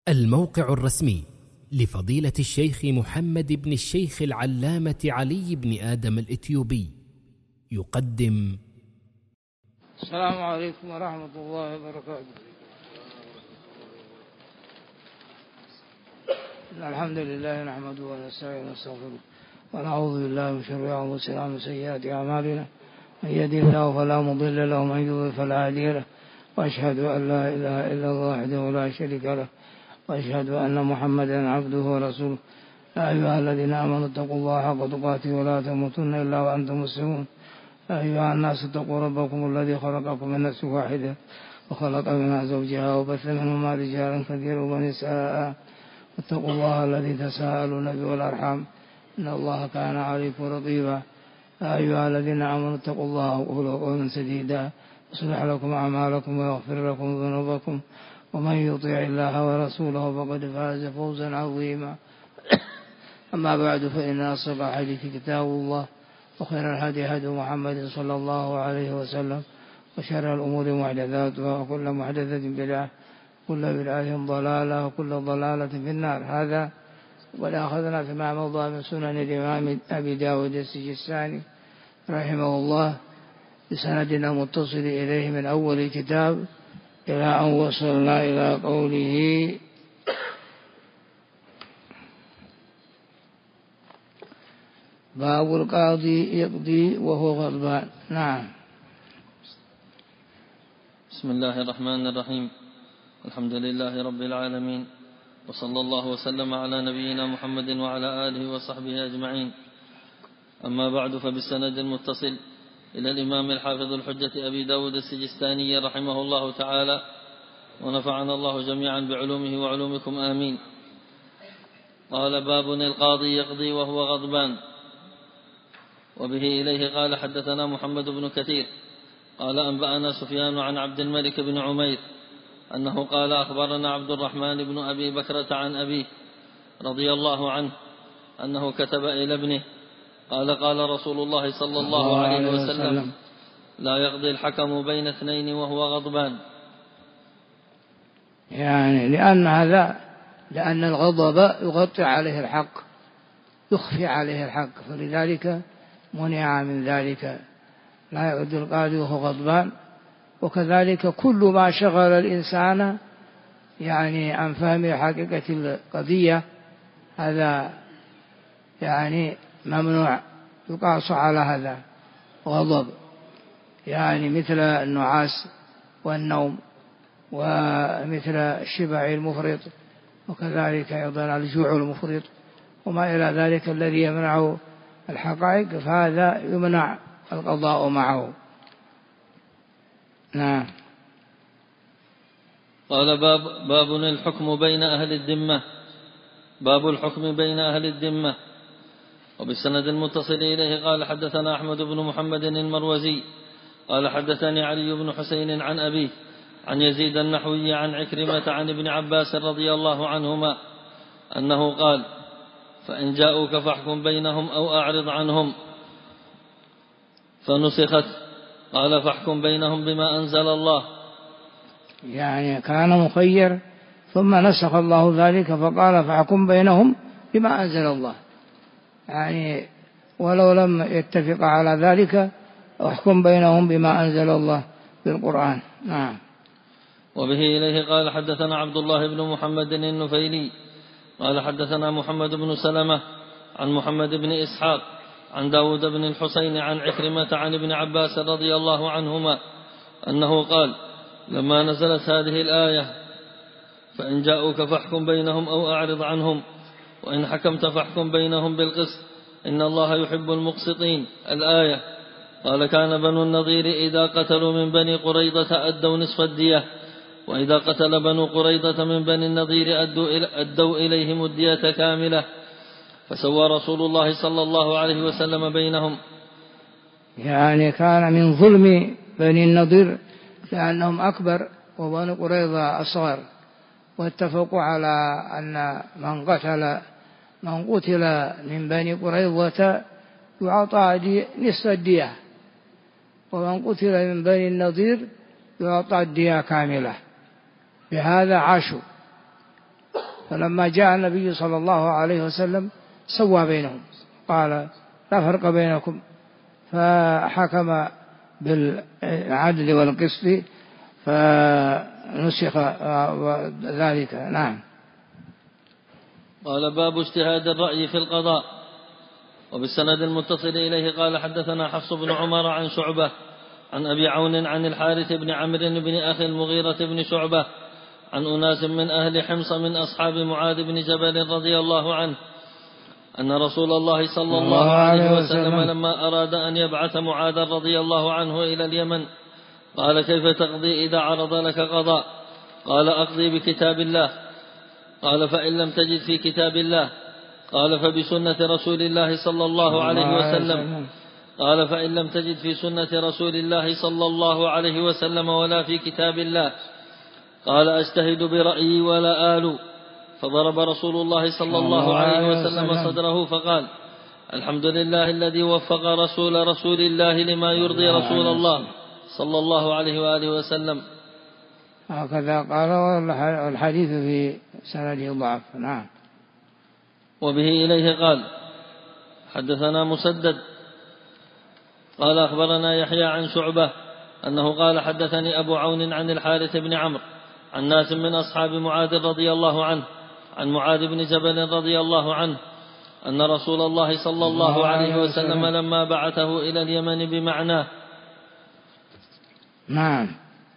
الموقع الرسمي لفضيلة الشيخ محمد بن الشيخ العلامة علي بن آدم الإثيوبي يقدم. السلام عليكم ورحمة الله وبركاته. الحمد لله نحمده ونستعينه ونستغفره ونعوذ بالله من شرور أنفسنا ومن سيئات أعمالنا، من يهده الله فلا مضل له ومن يضلل فلا هادي له، وأشهد أن لا إله إلا الله وحده لا شريك له، وأشهد أن محمدا عبده ورسوله. يا أيها الذين آمنوا اتقوا الله حق تقاته ولا تموتن إلا وأنتم مسلمون. يا أيها الناس اتقوا ربكم الذي خلقكم من نفس واحدة وخلق منها زوجها وبث منهما رجالا كثيرا ونساء، واتقوا الله الذي تساءلون به والأرحام إن الله كان عليكم رقيبا. يا أيها الذين آمنوا اتقوا الله وقولوا قولا سديدا يصلح لكم أعمالكم ويغفر لكم ذنوبكم، ومن يطع الله ورسوله فقد فاز فوزا عظيما. أما بعد، فإن أصدق الحديث كتاب الله، وخير الهدي هدي محمد صلى الله عليه وسلم، وشر الأمور محدثاتها، وكل محدثة بدعة، كل بدعة ضلالة، وكل ضلالة في النار. هذا وقد أخذنا فيما مضى من سنن الإمام أبي داود السجستاني رحمه الله بسندنا متصل إليه من أول الكتاب إلى أن وصلنا إلى قوله: باب القاضي يقضي وهو غضبان. نعم. بسم الله الرحمن الرحيم. الحمد لله رب العالمين، وصلى الله وسلم على نبينا محمد وعلى آله وصحبه أجمعين. أما بعد، فبالسند المتصل إلى الإمام الحافظ الحجة أبي داود السجستاني رحمه الله تعالى، ونفعنا الله جميعا بعلومه وعلومكم آمين. قال: باب القاضي يقضي وهو غضبان. وبه إليه قال: حدثنا محمد بن كثير قال: أنبأنا سفيان عن عبد الملك بن عمير أنه قال: أخبرنا عبد الرحمن بن أبي بكرة عن أبيه رضي الله عنه أنه كتب إلى ابنه قال: قال رسول الله صلى الله عليه وسلم: لا يقضي الحكم بين اثنين وهو غضبان. يعني لأن الغضب يغطي عليه الحق، يخفي عليه الحق، فلذلك منع من ذلك. لا يقضي القاضي وهو غضبان. وكذلك كل ما شغل الإنسان يعني عن فهم حقيقة القضية هذا يعني ممنوع، يقاس على هذا غضب، يعني مثل النعاس والنوم، ومثل الشبع المفرط، وكذلك أيضا الجوع المفرط، وما إلى ذلك الذي يمنع الحقائق، فهذا يمنع القضاء معه. نعم. قال: باب الحكم بين أهل الذمة. باب الحكم بين أهل الذمة. وبالسند المتصل إليه قال: حدثنا أحمد بن محمد المروزي قال: حدثني علي بن حسين عن أبيه عن يزيد النحوي عن عكرمة عن ابن عباس رضي الله عنهما أنه قال: فإن جاءوك فاحكم بينهم أو أعرض عنهم. فنسخت. قال: فاحكم بينهم بما أنزل الله. يعني كان مخير ثم نسخ الله ذلك فقال: فاحكم بينهم بما أنزل الله، يعني ولو لم يتفق على ذلك احكم بينهم بما أنزل الله بالقرآن. نعم. وبه إليه قال: حدثنا عبد الله بن محمد النفيلي قال: حدثنا محمد بن سلمة عن محمد بن إسحاق عن داود بن الحسين عن عكرمة عن ابن عباس رضي الله عنهما أنه قال: لما نزلت هذه الآية: فإن جاءوك فاحكم بينهم أو أعرض عنهم، وإن حكمت فاحكم بينهم بالقسط إن الله يحب المقسطين، الآية، قال: كان بنو النضير إذا قتلوا من بني قريظة أدوا نصف الدية، وإذا قتل بنو قريظة من بني النضير أدوا إليهم الدية كاملة، فسوى رسول الله صلى الله عليه وسلم بينهم. يعني كان من ظلم بني النضير لأنهم أكبر وبني قريظة أصغر، واتفقوا على أن من قتل من بني قريظة يعطى نصف الدية، ومن قتل من بني النضير يعطى الدية كاملة. بهذا عاشوا، فلما جاء النبي صلى الله عليه وسلم سوى بينهم، قال لا فرق بينكم، فحكم بالعدل والقسط فنسخ ذلك. نعم. قال باب اجتهاد الرأي في القضاء. وبالسند المتصل إليه قال حدثنا حفص بن عمر عن شعبة عن أبي عون عن الحارث بن عمرو بن أخي المغيرة بن شعبة عن أناس من أهل حمص من أصحاب معاذ بن جبل رضي الله عنه أن رسول الله صلى الله عليه وسلم لما أراد أن يبعث معاذ رضي الله عنه إلى اليمن قال كيف تقضي إذا عرض لك قضاء؟ قال أقضي بكتاب الله. قال فإن لم تجد في كتاب الله؟ قال فبسنة رسول الله صلى الله عليه وسلم. قال فإن لم تجد في سنة رسول الله صلى الله عليه وسلم ولا في كتاب الله؟ قال أجتهد برأيي ولا آل. فضرب رسول الله صلى الله عليه وسلم صدره فقال الحمد لله الذي وفق رسول الله لما يرضي رسول الله صلى الله عليه وآله وسلم. هكذا قال، والحديث في سنده ضعف. نعم. وبه إليه قال حدثنا مسدد قال أخبرنا يحيى عن شعبة أنه قال حدثني أبو عون عن الحارث بن عمرو عن ناس من أصحاب معاذ رضي الله عنه عن معاذ بن جبل رضي الله عنه أن رسول الله صلى الله عليه وسلم لما بعثه إلى اليمن بمعناه. نعم.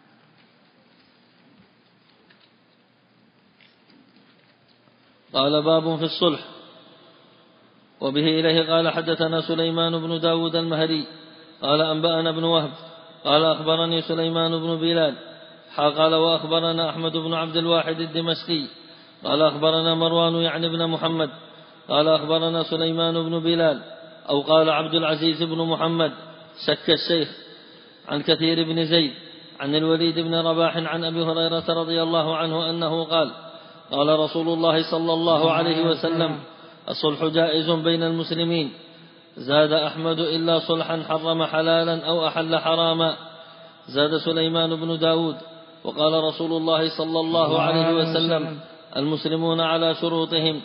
قال باب في الصلح. وبه إليه قال حدثنا سليمان بن داود المهري قال أنبأنا بن وهب قال أخبرني سليمان بن بلال قال وأخبرنا أحمد بن عبد الواحد الدمشقي قال أخبرنا مروان يعني بن محمد قال أخبرنا سليمان بن بلال أو قال عبد العزيز بن محمد شك الشيخ عن كثير بن زيد عن الوليد بن رباح عن أبي هريرة رضي الله عنه أنه قال قال رسول الله صلى الله عليه وسلم الصلح جائز بين المسلمين. زاد أحمد إلا صلحا حرم حلالا أو أحل حراما. زاد سليمان بن داود وقال رسول الله صلى الله عليه وسلم المسلمون على شروطهم.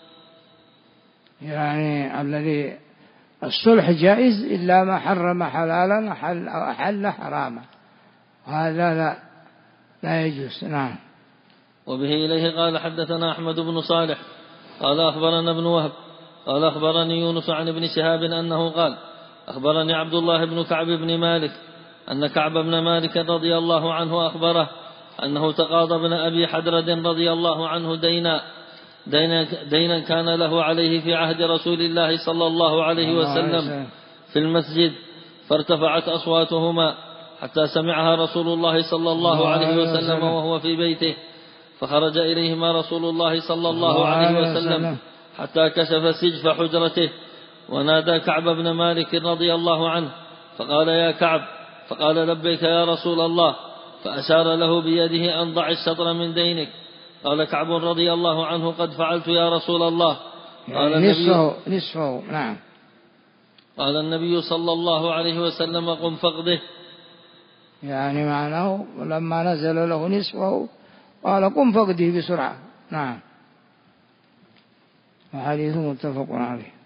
يعني الذي الصلح جائز إلا ما حرم حلالا أو أحل حراما، هذا لا يجوز. نعم. وبه إليه قال حدثنا أحمد بن صالح قال أخبرنا ابن وهب قال أخبرني يونس عن ابن شهاب أنه قال أخبرني عبد الله بن كعب بن مالك أن كعب بن مالك رضي الله عنه أخبره أنه تقاضى ابن أبي حدرد رضي الله عنه دينا كان له عليه في عهد رسول الله صلى الله عليه وسلم في المسجد، فارتفعت أصواتهما حتى سمعها رسول الله صلى الله عليه وسلم وهو في بيته، فخرج إليهما رسول الله صلى الله عليه وسلم حتى كشف سجف حجرته ونادى كعب بن مالك رضي الله عنه فقال يا كعب، فقال لبيك يا رسول الله، فأشار له بيده أن ضع الشطر من دينك. قال كعب رضي الله عنه قد فعلت يا رسول الله. قال نصفه. نعم. قال النبي صلى الله عليه وسلم قم فقده، يعني معناه لما نزل له نصفه قال قم فقده بسرعة. نعم. وحديث متفق عليه.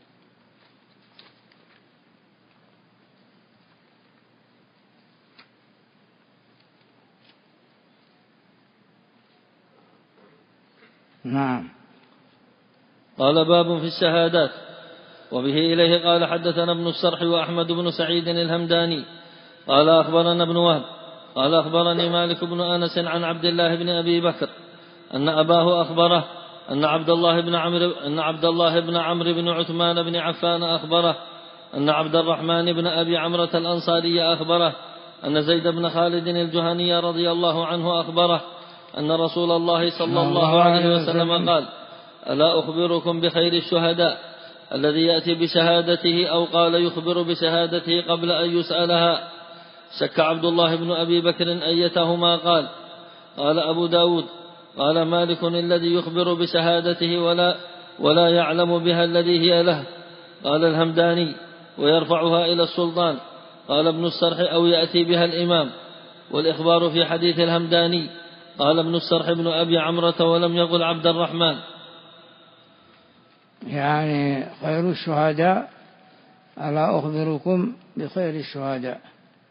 نعم. قال باب في الشهادات. وبه إليه قال حدثنا ابن السرح وأحمد بن سعيد الهمداني قال أخبرنا ابن وهب قال أخبرني مالك بن أنس عن عبد الله بن أبي بكر أن أباه أخبره أن عبد الله بن عمرو بن عثمان بن عفان أخبره أن عبد الرحمن بن أبي عمرة الأنصاري أخبره أن زيد بن خالد الجهني رضي الله عنه أخبره أن رسول الله صلى الله عليه وسلم قال ألا أخبركم بخير الشهداء الذي يأتي بشهادته، أو قال يخبر بشهادته قبل أن يسألها. شك عبد الله بن أبي بكر أيتهما قال أبو داود قال مالك الذي يخبر بشهادته ولا يعلم بها الذي هي له. قال الهمداني ويرفعها إلى السلطان. قال ابن السرح أو يأتي بها الإمام. والإخبار في حديث الهمداني قال ابن السرح بن أبي عمرة ولم يقل عبد الرحمن. يعني خير الشهداء ألا أخبركم بخير الشهداء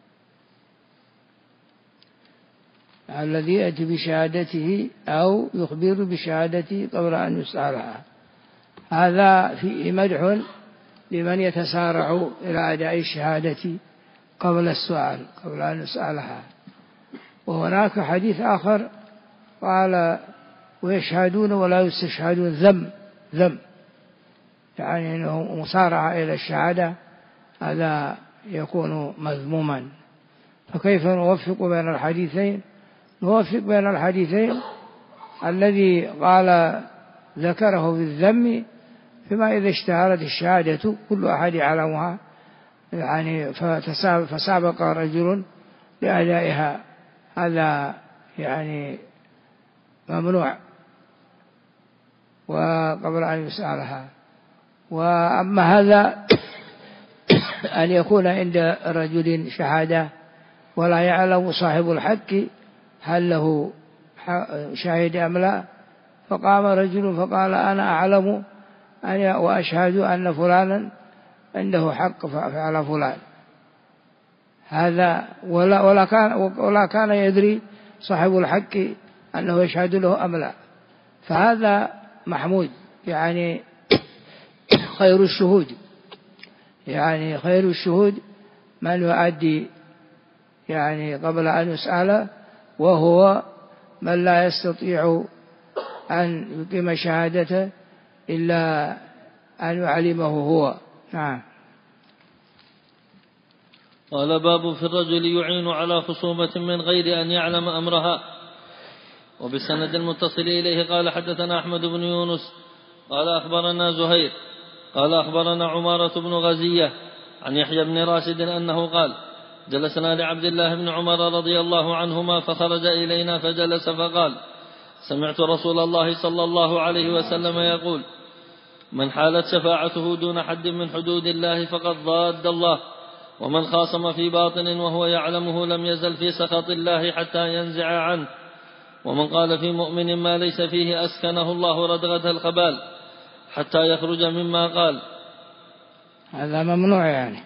الذي يأتي بشهادته أو يخبر بشهادته قبل أن يسألها. هذا فيه مدح لمن يتسارع إلى أداء الشهادة قبل السؤال قبل أن يسألها. وهناك حديث آخر قال ويشهدون ولا يستشهدون ذم يعني أنه مسارعة إلى الشهادة هذا يكون مذموما. فكيف نوفق بين الحديثين؟ نوفق بين الحديثين الذي قال ذكره بالذم فيما إذا اشتهرت الشهادة كل أحد يعلمها يعني فسابق رجل لأدائها هذا يعني ممنوع وقبل أن يسألها. وأما هذا أن يكون عند رجل شهادة ولا يعلم صاحب الحق هل له شاهد أم لا، فقام رجل فقال أنا أعلم وأشهد أن فلانا عنده حق فعل فلان، هذا ولا كان يدري صاحب الحق أنه يشهد له أم لا، فهذا محمود. يعني خير الشهود يعني خير الشهود من يؤدي يعني قبل أن يسأل، وهو من لا يستطيع أن يقيم شهادته إلا أن يعلمه هو. نعم. قال باب في الرجل يعين على خصومة من غير أن يعلم أمرها. وبالسند المتصل إليه قال حدثنا أحمد بن يونس قال أخبرنا زهير قال أخبرنا عمارة بن غزية عن يحيى بن راشد أنه قال جلسنا لعبد الله بن عمر رضي الله عنهما فخرج إلينا فجلس فقال سمعت رسول الله صلى الله عليه وسلم يقول من حالت شفاعته دون حد من حدود الله فقد ضاد الله، ومن خاصم في باطن وهو يعلمه لم يزل في سخط الله حتى ينزع عنه، ومن قال في مؤمن ما ليس فيه أسكنه الله ردغة الخبال حتى يخرج مما قال. هذا ممنوع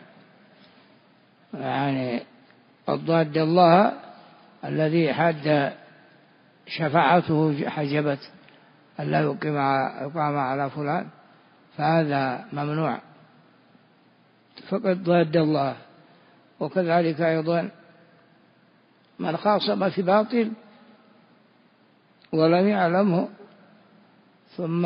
يعني قد ضاد الله الذي حد شفاعته حجبت ألا يقام على فلان، فهذا ممنوع فقد ضاد الله. وكذلك أيضا من خاصم في باطل ولم يعلمه ثم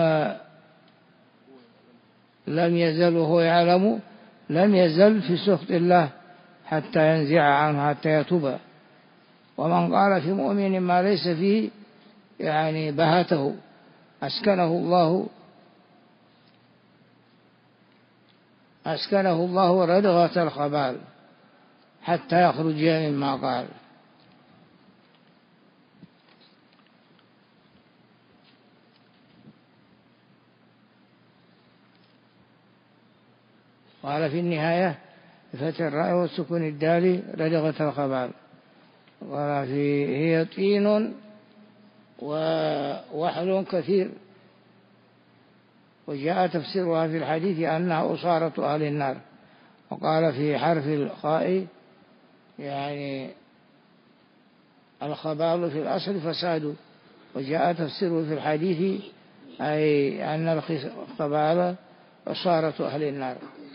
لم يزل وهو يعلم لم يزل في سخط الله حتى ينزع عنه حتى يتوب. ومن قال في مؤمن ما ليس فيه يعني بهته أسكنه الله ردغة الخبال حتى يخرج مما قال. قال في النهاية بفتح الراء والسكون الدال ردغة الخبال. قال هي طين ووحل كثير، وجاء تفسيرها في الحديث أنها أصارة أهل النار. وقال في حرف الخاء يعني الخبال في الأصل فساد، وجاء تفسيره في الحديث أي أن الخبال أصارة أهل النار.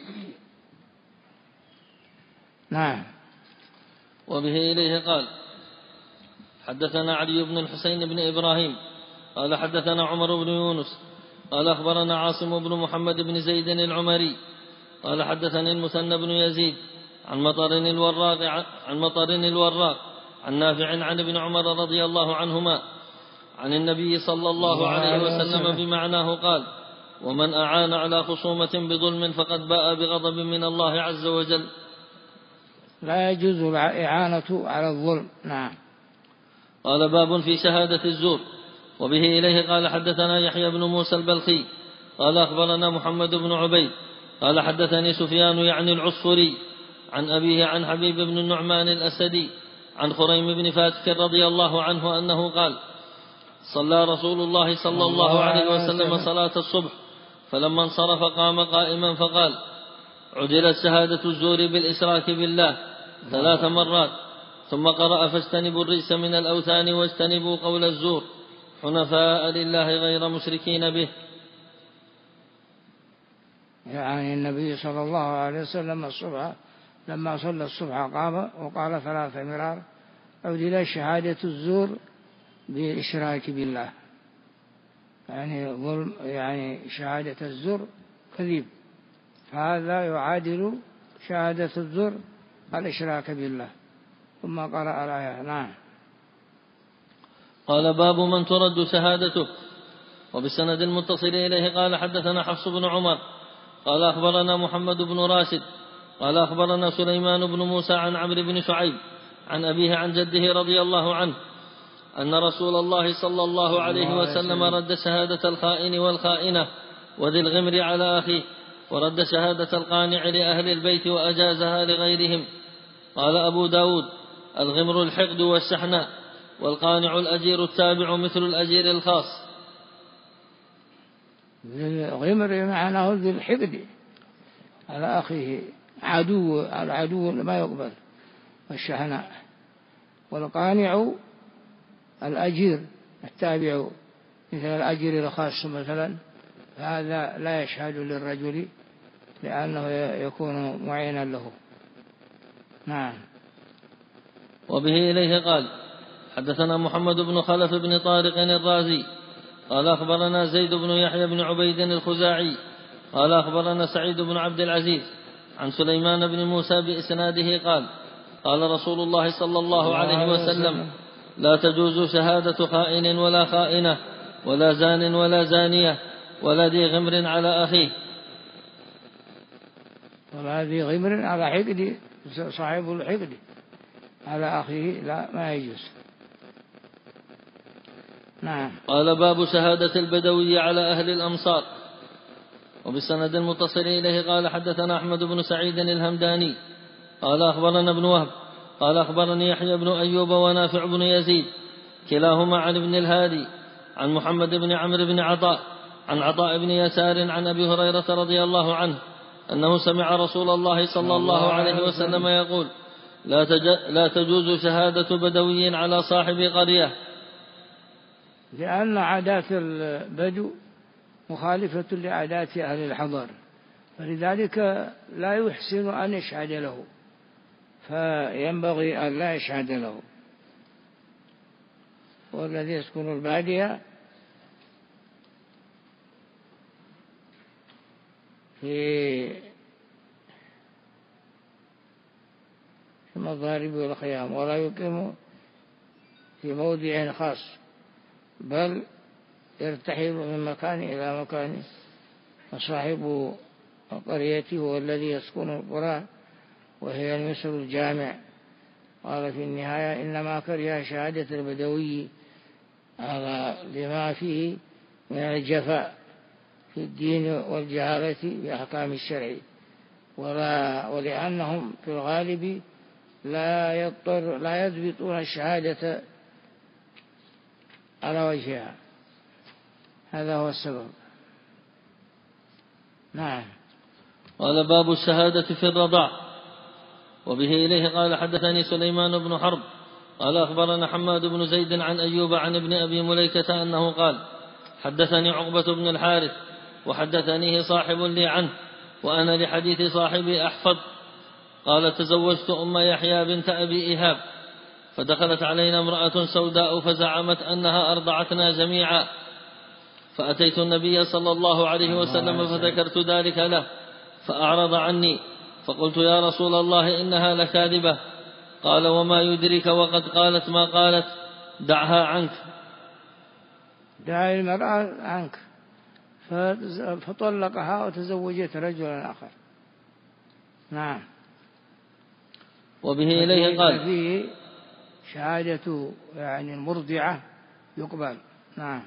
نعم. وبه إليه قال حدثنا علي بن الحسين بن إبراهيم قال حدثنا عمر بن يونس قال أخبرنا عاصم بن محمد بن زيد العمري قال حدثني المثنى بن يزيد عن مطر الوراق عن نافع عن ابن عمر رضي الله عنهما عن النبي صلى الله عليه وسلم بمعناه قال ومن أعان على خصومة بظلم فقد باء بغضب من الله عز وجل. لا يجوز الإعانة على الظلم. نعم. قال باب في شهادة الزور. وبه إليه قال حدثنا يحيى بن موسى البلخي قال أخبرنا محمد بن عبيد قال حدثني سفيان يعني العصفري عن أبيه عن حبيب بن النعمان الأسدي عن خريم بن فاتك رضي الله عنه أنه قال: صلى رسول الله صلى الله عليه وسلم صلاة الصبح، فلما انصرف قام قائما فقال: عدلت شهادة الزور بالإشراك بالله 3 مرات، ثم قرأ: فاجتنبوا الرجس من الأوثان واجتنبوا قول الزور حنفاء لله غير مشركين به. يعني النبي صلى الله عليه وسلم الصبح لما صلى الصبح قام وقال 3 مرار: عدلت شهادة الزور بالإشراك بالله، يعني ظلم، يعني شهادة الزور كذب، فهذا يعادل شهادة الزور الإشراك بالله. ثم قرأ الآية. نعم. قال: باب من ترد شهادته. وبالسند المتصل إليه قال: حدثنا حفص بن عمر قال: أخبرنا محمد بن راشد قال: أخبرنا سليمان بن موسى عن عمرو بن شعيب عن أبيه عن جده رضي الله عنه أن رسول الله صلى الله عليه وسلم رد شهادة الخائن والخائنة وذي الغمر على أخيه، ورد شهادة القانع لأهل البيت وأجازها لغيرهم. قال أبو داود: الغمر الحقد والشحناء، والقانع الأجير التابع مثل الأجير الخاص. الغمر معناه ذي الحقد على أخيه، العدو ما يقبل، والشحناء. والقانع الأجير التابع مثل الأجير الخاص مثلا، هذا لا يشهد للرجل لأنه يكون معينا له. نعم. وبه إليه قال: حدثنا محمد بن خلف بن طارق الرازي قال: أخبرنا زيد بن يحيى بن عبيد الخزاعي قال: أخبرنا سعيد بن عبد العزيز عن سليمان بن موسى بإسناده قال: قال رسول الله صلى الله عليه وسلم: لا تجوز شهادة خائن ولا خائنة ولا زان ولا زانية ولا ذي غمر على أخيه. ولا ذي غمر على حقد، صاحب الحقد على أخيه لا، ما يجوز. نعم. قال: باب شهادة البدوي على أهل الأمصار. وبالسند المتصل إليه قال: حدثنا أحمد بن سعيد الهمداني قال: أخبرنا ابن وهب قال: أخبرني يحيى بن أيوب ونافع بن يزيد كلاهما عن ابن الهادي عن محمد بن عمرو بن عطاء عن عطاء بن يسار عن أبي هريرة رضي الله عنه أنه سمع رسول الله صلى الله عليه وسلم يقول: لا تجوز شهادة بدوي على صاحب قرية، لأن عادات البدو مخالفة لعادات أهل الحضر، فلذلك لا يحسن أن يشهد له، فينبغي أن لا يشهد له. والذي يسكن البادية في المضارب والخيام ولا يقيم في موضع خاص، بل يرتحل من مكان إلى مكان، وصاحب القرية هو الذي يسكن القرى وهي المثل الجامع. قال في النهاية: إنما كره شهادة البدوي على لما فيه من الجفاء في الدين والجهالة بأحكام الشرع، ولأنهم في الغالب لا يضبطون الشهادة على وجهها، هذا هو السبب. نعم. قال: باب الشهادة في الرضاع. وبه إليه قال: حدثني سليمان بن حرب قال: أخبرنا حماد بن زيد عن أيوب عن ابن أبي مليكة أنه قال: حدثني عقبة بن الحارث وحدثنيه صاحب لي عنه وأنا لحديث صاحبي أحفظ. قال: تزوجت أم يحيى بنت أبي إيهاب، فدخلت علينا امرأة سوداء فزعمت أنها أرضعتنا جميعا، فأتيت النبي صلى الله عليه وسلم فذكرت ذلك له فأعرض عني، فقلت: يا رسول الله إنها لكاذبة. قال: وما يدرك وقد قالت ما قالت، دعها عنك. دعا المرأة عنك، فطلقها وتزوجت رجلا آخر. نعم. وبه إليه قال: فيه شهادة يعني المرضعة يقبل. نعم.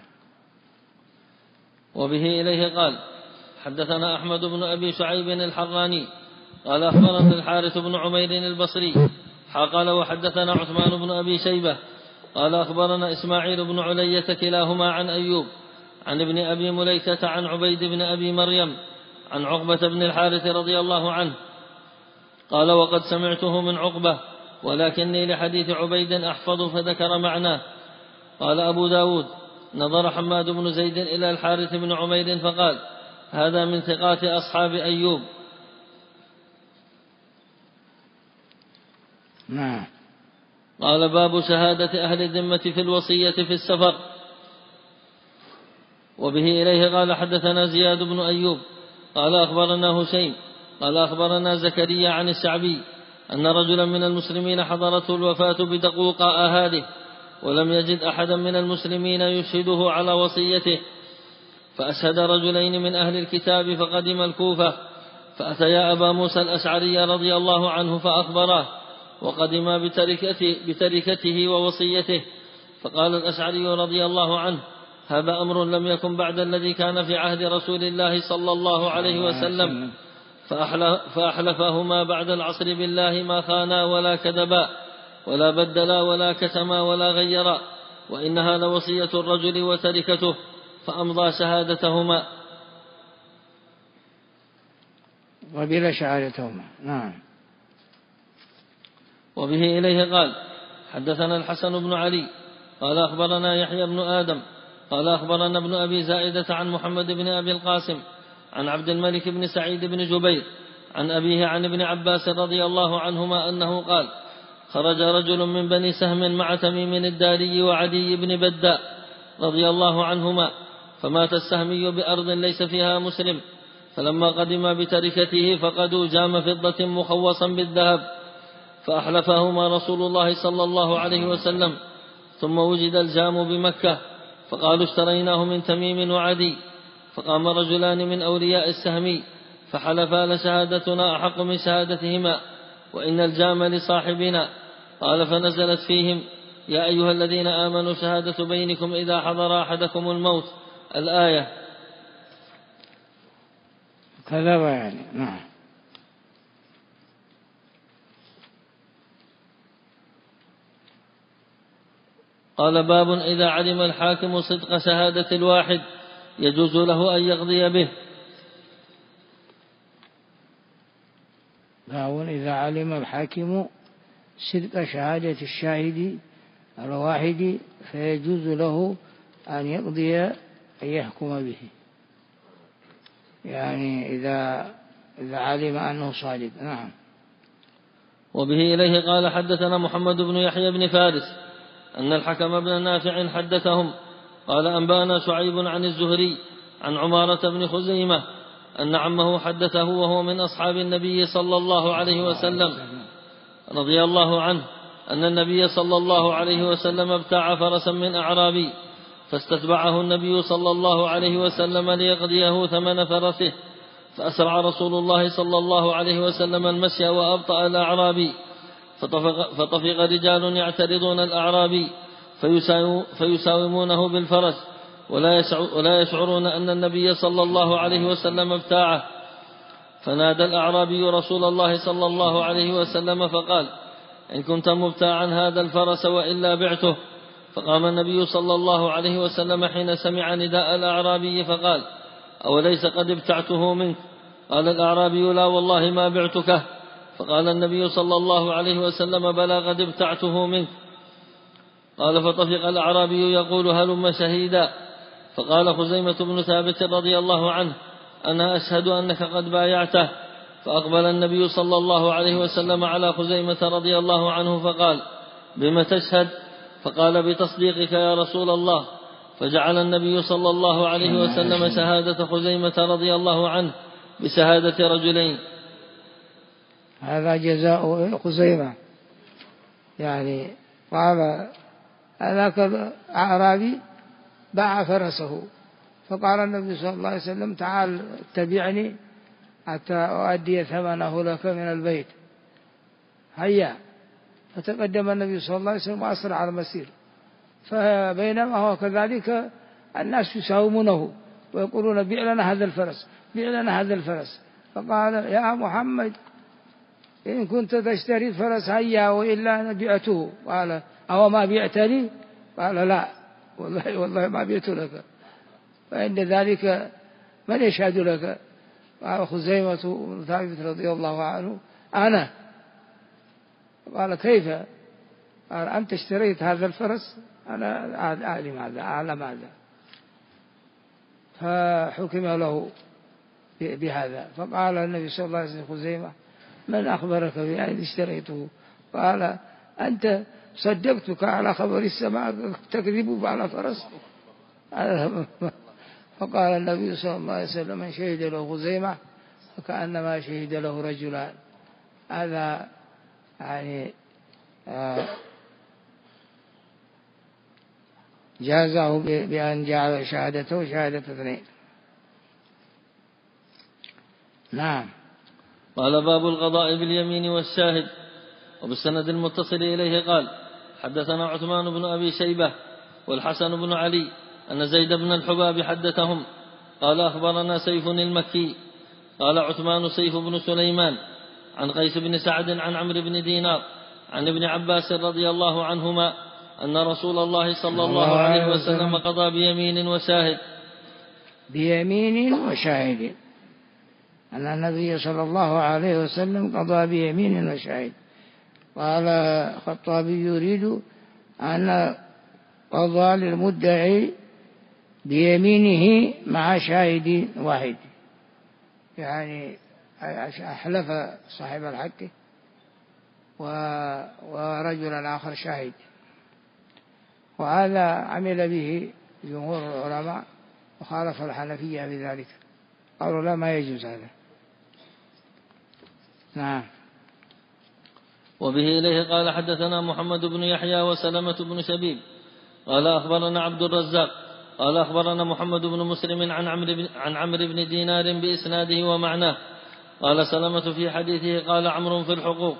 وبه إليه قال: حدثنا أحمد بن أبي شعيب الحراني قال: أخبرنا الحارث بن عمير البصري قال وحدثنا عثمان بن أبي شيبة قال أخبرنا إسماعيل بن علية كلاهما عن أيوب عن ابن أبي مليكة عن عبيد بن أبي مريم عن عقبة بن الحارث رضي الله عنه قال وقد سمعته من عقبة ولكني لحديث عبيد أحفظ فذكر معناه. قال أبو داود نظر حماد بن زيد إلى الحارث بن عمير فقال هذا من ثقات أصحاب أيوب. نعم. قال باب شهادة أهل الذمة في الوصية في السفر. وبه إليه قال حدثنا زياد بن أيوب قال أخبرنا هشيم قال أخبرنا زكريا عن الشعبي أن رجلا من المسلمين حضرته الوفاة بدقوق أهاله ولم يجد أحدا من المسلمين يشهده على وصيته، فأشهد رجلين من أهل الكتاب فقدم الكوفة فأتيا أبا موسى الأشعري رضي الله عنه فأخبراه وقدما بتركته ووصيته. فقال الأشعري رضي الله عنه هذا أمر لم يكن بعد الذي كان في عهد رسول الله صلى الله عليه وسلم، فأحلفهما بعد العصر بالله ما خانا ولا كذبا ولا بدلا ولا كتما ولا غيرا، وإنها لوصية الرجل وتركته، فأمضى شهادتهما وبلا شهادتهما. نعم. وبه إليه قال حدثنا الحسن بن علي قال أخبرنا يحيى بن آدم قال أخبرنا ابن أبي زائدة عن محمد بن أبي القاسم عن عبد الملك بن سعيد بن جبير عن أبيه عن ابن عباس رضي الله عنهما أنه قال خرج رجل من بني سهم مع تميم الداري وعدي بن بداء رضي الله عنهما، فمات السهمي بأرض ليس فيها مسلم، فلما قدم بتركته فقدوا جام فضة مخوصا بالذهب، فأحلفهما رسول الله صلى الله عليه وسلم، ثم وجد الجام بمكة فقالوا اشتريناه من تميم وعدي، فقام رجلان من أولياء السهمي فحلفا لشهادتنا أحق من شهادتهما وإن الجام لصاحبنا. قال فنزلت فيهم يا أيها الذين آمنوا شهادة بينكم إذا حضر أحدكم الموت الآية. كذب يعني. نعم. قال باب إذا علم الحاكم صدق شهادة الواحد يجوز له أن يقضي به. باب إذا علم الحاكم صدق شهادة الشاهد الواحد فيجوز له أن يقضي أن يحكم به، يعني إذا علم أنه صادق. نعم. وبه إليه قال حدثنا محمد بن يحيى بن فارس أن الحكم بن نافع حدثهم قال أنبانا شعيب عن الزهري عن عمارة بن خزيمة أن عمه حدثه وهو من أصحاب النبي صلى الله عليه وسلم رضي الله عنه أن النبي صلى الله عليه وسلم ابتاع فرسا من أعرابي، فاستتبعه النبي صلى الله عليه وسلم ليقضيه ثمن فرسه، فأسرع رسول الله صلى الله عليه وسلم المشي وأبطأ الأعرابي، فطفق رجال يعترضون الأعرابي فيساومونه بالفرس ولا يشعرون أن النبي صلى الله عليه وسلم ابتاعه، فنادى الأعرابي رسول الله صلى الله عليه وسلم فقال إن كنت مبتاعا هذا الفرس وإلا بعته، فقام النبي صلى الله عليه وسلم حين سمع نداء الأعرابي فقال أوليس قد ابتعته منك؟ قال الأعرابي لا والله ما بعتك، فقال النبي صلى الله عليه وسلم بلى قد ابتعته منك. قال فطفق الأعرابي يقول هلم شهيدا، فقال خزيمة بن ثابت رضي الله عنه أنا أشهد أنك قد بايعته، فأقبل النبي صلى الله عليه وسلم على خزيمة رضي الله عنه فقال بما تشهد؟ فقال بتصديقك يا رسول الله، فجعل النبي صلى الله عليه وسلم شهادة خزيمة رضي الله عنه بشهادة رجلين. هذا جزاء خزيمة، يعني قال هذاك الأعرابي باع فرسه، فقال النبي صلى الله عليه وسلم تعال اتبعني حتى أؤدي ثمنه لك من البيت، هيا. فتقدم النبي صلى الله عليه وسلم وأسرع على المسير، فبينما هو كذلك الناس يساومونه ويقولون بيع لنا هذا الفرس، بيع لنا هذا الفرس، فقال يا محمد إن كنت تشتري الفرس هيا وإلا أنا بعته. قال أو ما بعتني؟ قال لا والله ما بعت لك. فعند ذلك من يشهد لك؟ قال خزيمة بن ثابت رضي الله عنه أنا. قال كيف؟ قال أنت اشتريت هذا الفرس؟ أنا أعلم هذا. فحكم له بهذا. فقال النبي صلى الله عليه وسلم خزيمة من أخبرك بأن اشتريته؟ قال أنت صدقتك على خبر السماء تكذب على فرس. فقال النبي صلى الله عليه وسلم من شهد له خزيمة فكأنما شهد له رجلان. هذا يعني جازه بأن جعل شهادته شهادة اثنين. نعم. قال باب القضاء باليمين والشاهد. وبالسند المتصل إليه قال حدثنا عثمان بن أبي شيبة والحسن بن علي أن زيد بن الحباب حدثهم قال أخبرنا سيف المكي قال عثمان سيف بن سليمان عن قيس بن سعد عن عمرو بن دينار عن ابن عباس رضي الله عنهما أن رسول الله صلى الله عليه وسلم قضى بيمين وشاهد. بيمين وشاهد، أن النبي صلى الله عليه وسلم قضى بيمين وشاهد. قال الخطابي يريد أن قضى للمدعي بيمينه مع شاهد واحد، يعني أحلف صاحب الحق ورجل آخر شاهد. وهذا عمل به جمهور العلماء وخالف الحنفية بذلك، قالوا لا ما يجوز هذا. نعم. وبه إليه قال حدثنا محمد بن يحيى وسلمة بن شبيب قال أخبرنا عبد الرزاق قال أخبرنا محمد بن مسلم عن عمرو بن دينار بإسناده ومعناه. قال سلمة في حديثه قال عمرو في الحقوق.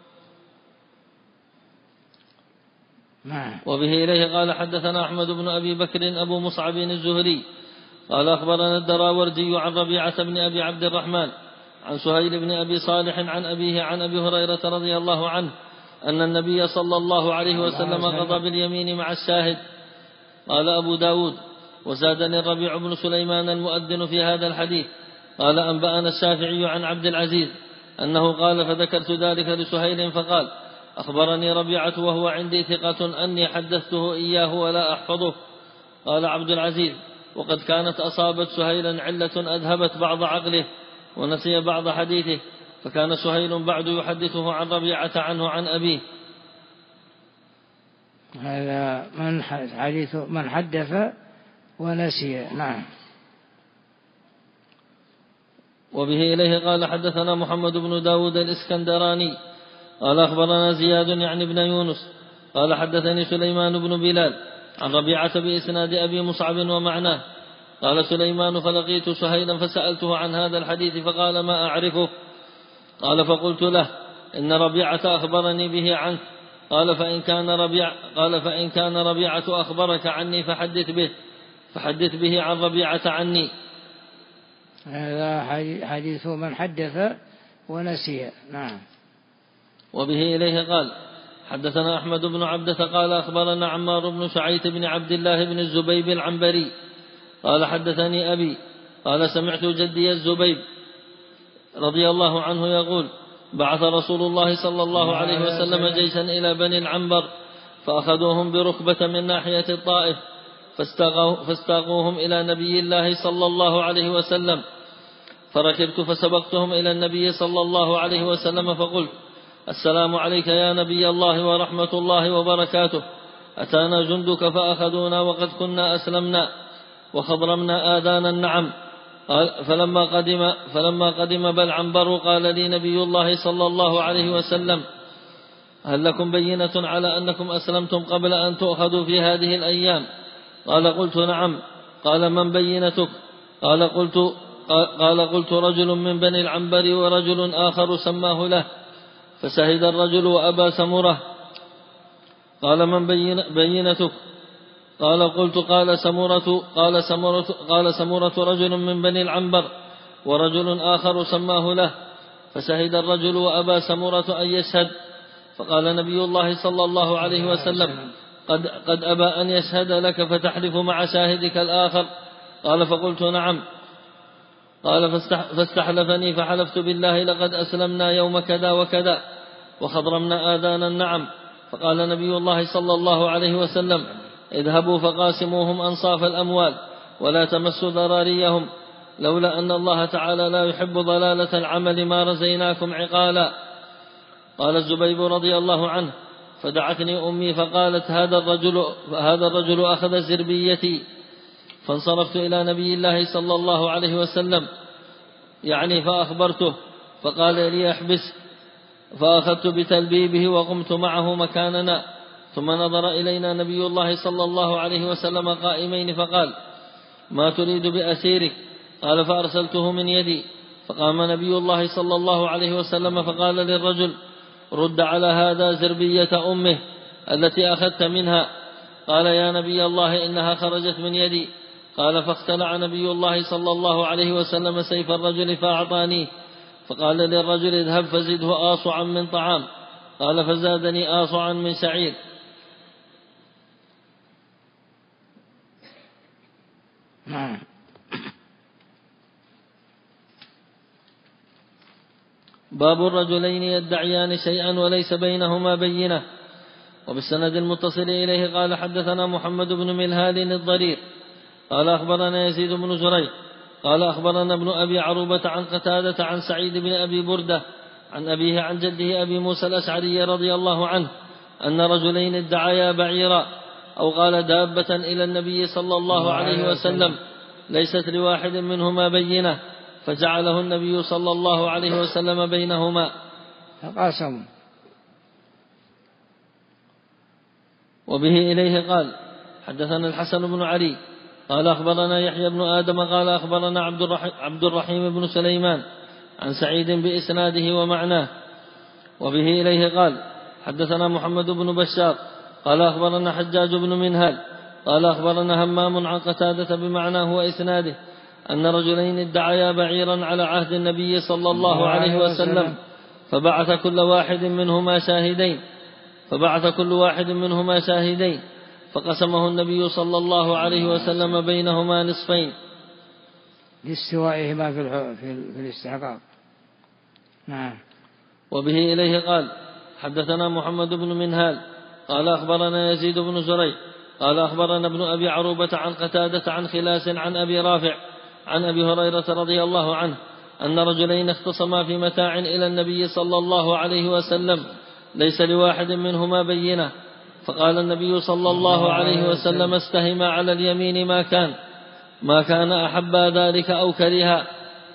وبه إليه قال حدثنا أحمد بن أبي بكر أبو مصعب الزهري قال أخبرنا الدراوردي عن ربيعة بن أبي عبد الرحمن عن سهيل بن أبي صالح عن أبيه عن أبي هريرة رضي الله عنه أن النبي صلى الله عليه وسلم قضى باليمين مع الشاهد. قال أبو داود وزادني الربيع بن سليمان المؤذن في هذا الحديث قال أنبأنا الشافعي عن عبد العزيز أنه قال فذكرت ذلك لسهيل فقال أخبرني ربيعة وهو عندي ثقة أني حدثته إياه ولا أحفظه. قال عبد العزيز وقد كانت أصابت سهيلا علة أذهبت بعض عقله ونسي بعض حديثه، فكان سهيل بعد يحدثه عن ربيعة عنه عن أبيه. هذا حديث من حدث ونسي. نعم. وبه إليه قال حدثنا محمد بن داود الإسكندراني قال أخبرنا زياد يعني بن يونس قال حدثني سليمان بن بلال عن ربيعة بإسناد أبي مصعب ومعناه. قال سليمان فلقيت سهيلا فسألته عن هذا الحديث فقال ما أعرفه. قال فقلت له إن ربيعة أخبرني به عنك. قال فإن كان ربيعة أخبرك عني فحدث به عن ربيعة عني. هذا حديث من حدث ونسي. نعم. وبه إليه قال حدثنا أحمد بن عبدة قال أخبرنا عمار بن شعيت بن عبد الله بن الزبيب العنبري قال حدثني أبي قال سمعت جدي الزبيب رضي الله عنه يقول بعث رسول الله صلى الله عليه وسلم جيشا إلى بني العنبر فأخذوهم بركبة من ناحية الطائف فاستاقوهم إلى نبي الله صلى الله عليه وسلم، فركبت فسبقتهم إلى النبي صلى الله عليه وسلم فقلت السلام عليك يا نبي الله ورحمة الله وبركاته. أتانا جندك فأخذونا وقد كنا أسلمنا وخضرمنا آذان النعم. فلما قدم بلعنبر قال لي نبي الله صلى الله عليه وسلم هل لكم بينة على أنكم أسلمتم قبل أن تؤخذوا في هذه الأيام؟ قال قلت نعم. قال من بينتك؟ قال قلت رجل من بني العنبر ورجل آخر سماه له فسهد الرجل وأبى سمرة. قال من بينتك؟ قال قلت قال سمرة رجل من بني العنبر ورجل آخر سماه له فشهد الرجل وأبى سمرة أن يشهد، فقال نبي الله صلى الله عليه وسلم: قد أبى أن يشهد لك فتحلف مع شاهدك الآخر؟ قال: فقلت: نعم. قال: فاستحلفني فحلفت بالله لقد أسلمنا يوم كذا وكذا وخضرمنا آذانا. نعم. فقال نبي الله صلى الله عليه وسلم: اذهبوا فقاسموهم أنصاف الأموال ولا تمسوا ذراريهم، لولا أن الله تعالى لا يحب ضلالة العمل ما رزيناكم عقالا. قال الزبيب رضي الله عنه: فدعتني أمي فقالت: هذا الرجل أخذ زربيتي، فانصرفت إلى نبي الله صلى الله عليه وسلم يعني فأخبرته، فقال لي: احبس. فأخذت بتلبيبه وقمت معه مكاننا، ثم نظر إلينا نبي الله صلى الله عليه وسلم قائمين فقال: ما تريد بأسيرك؟ قال: فأرسلته من يدي. فقام نبي الله صلى الله عليه وسلم فقال للرجل: رد على هذا زربية أمه التي أخذت منها. قال: يا نبي الله إنها خرجت من يدي. قال: فاختلع نبي الله صلى الله عليه وسلم سيف الرجل فأعطانيه، فقال للرجل: اذهب فزده آصعا من طعام. قال: فزادني آصعا من شعير. باب الرجلين يدعيان شيئا وليس بينهما بينة. وبالسند المتصل إليه قال: حدثنا محمد بن ملهال الضرير قال: أخبرنا يزيد بن زريع قال: أخبرنا ابن أبي عروبة عن قتادة عن سعيد بن أبي بردة عن أبيه عن جده أبي موسى الأشعري رضي الله عنه أن رجلين ادعيا بعيرا أو قال دابة إلى النبي صلى الله عليه وسلم ليست لواحد منهما بينة، فجعله النبي صلى الله عليه وسلم بينهما فقاسموا. وبه إليه قال: حدثنا الحسن بن علي قال: أخبرنا يحيى بن آدم قال: أخبرنا عبد الرحيم بن سليمان عن سعيد بإسناده ومعناه. وبه إليه قال: حدثنا محمد بن بشار قال: أخبرنا حجاج بن منهل قال: أخبرنا همام عن قتادة بمعناه وإسناده أن رجلين ادعيا بعيرا على عهد النبي صلى الله عليه وسلم فبعث كل واحد منهما شاهدين فقسمه النبي صلى الله عليه وسلم بينهما نصفين لاستوائهما في الاستحقاق. نعم. وبه إليه قال: حدثنا محمد بن منهال قال: أخبرنا يزيد بن زريع قال: أخبرنا ابن أبي عروبة عن قتادة عن خلاس عن أبي رافع عن أبي هريرة رضي الله عنه أن رجلين اختصما في متاع إلى النبي صلى الله عليه وسلم ليس لواحد منهما بينة، فقال النبي صلى الله عليه وسلم: استهما على اليمين ما كان أحبا ذلك أو كرها.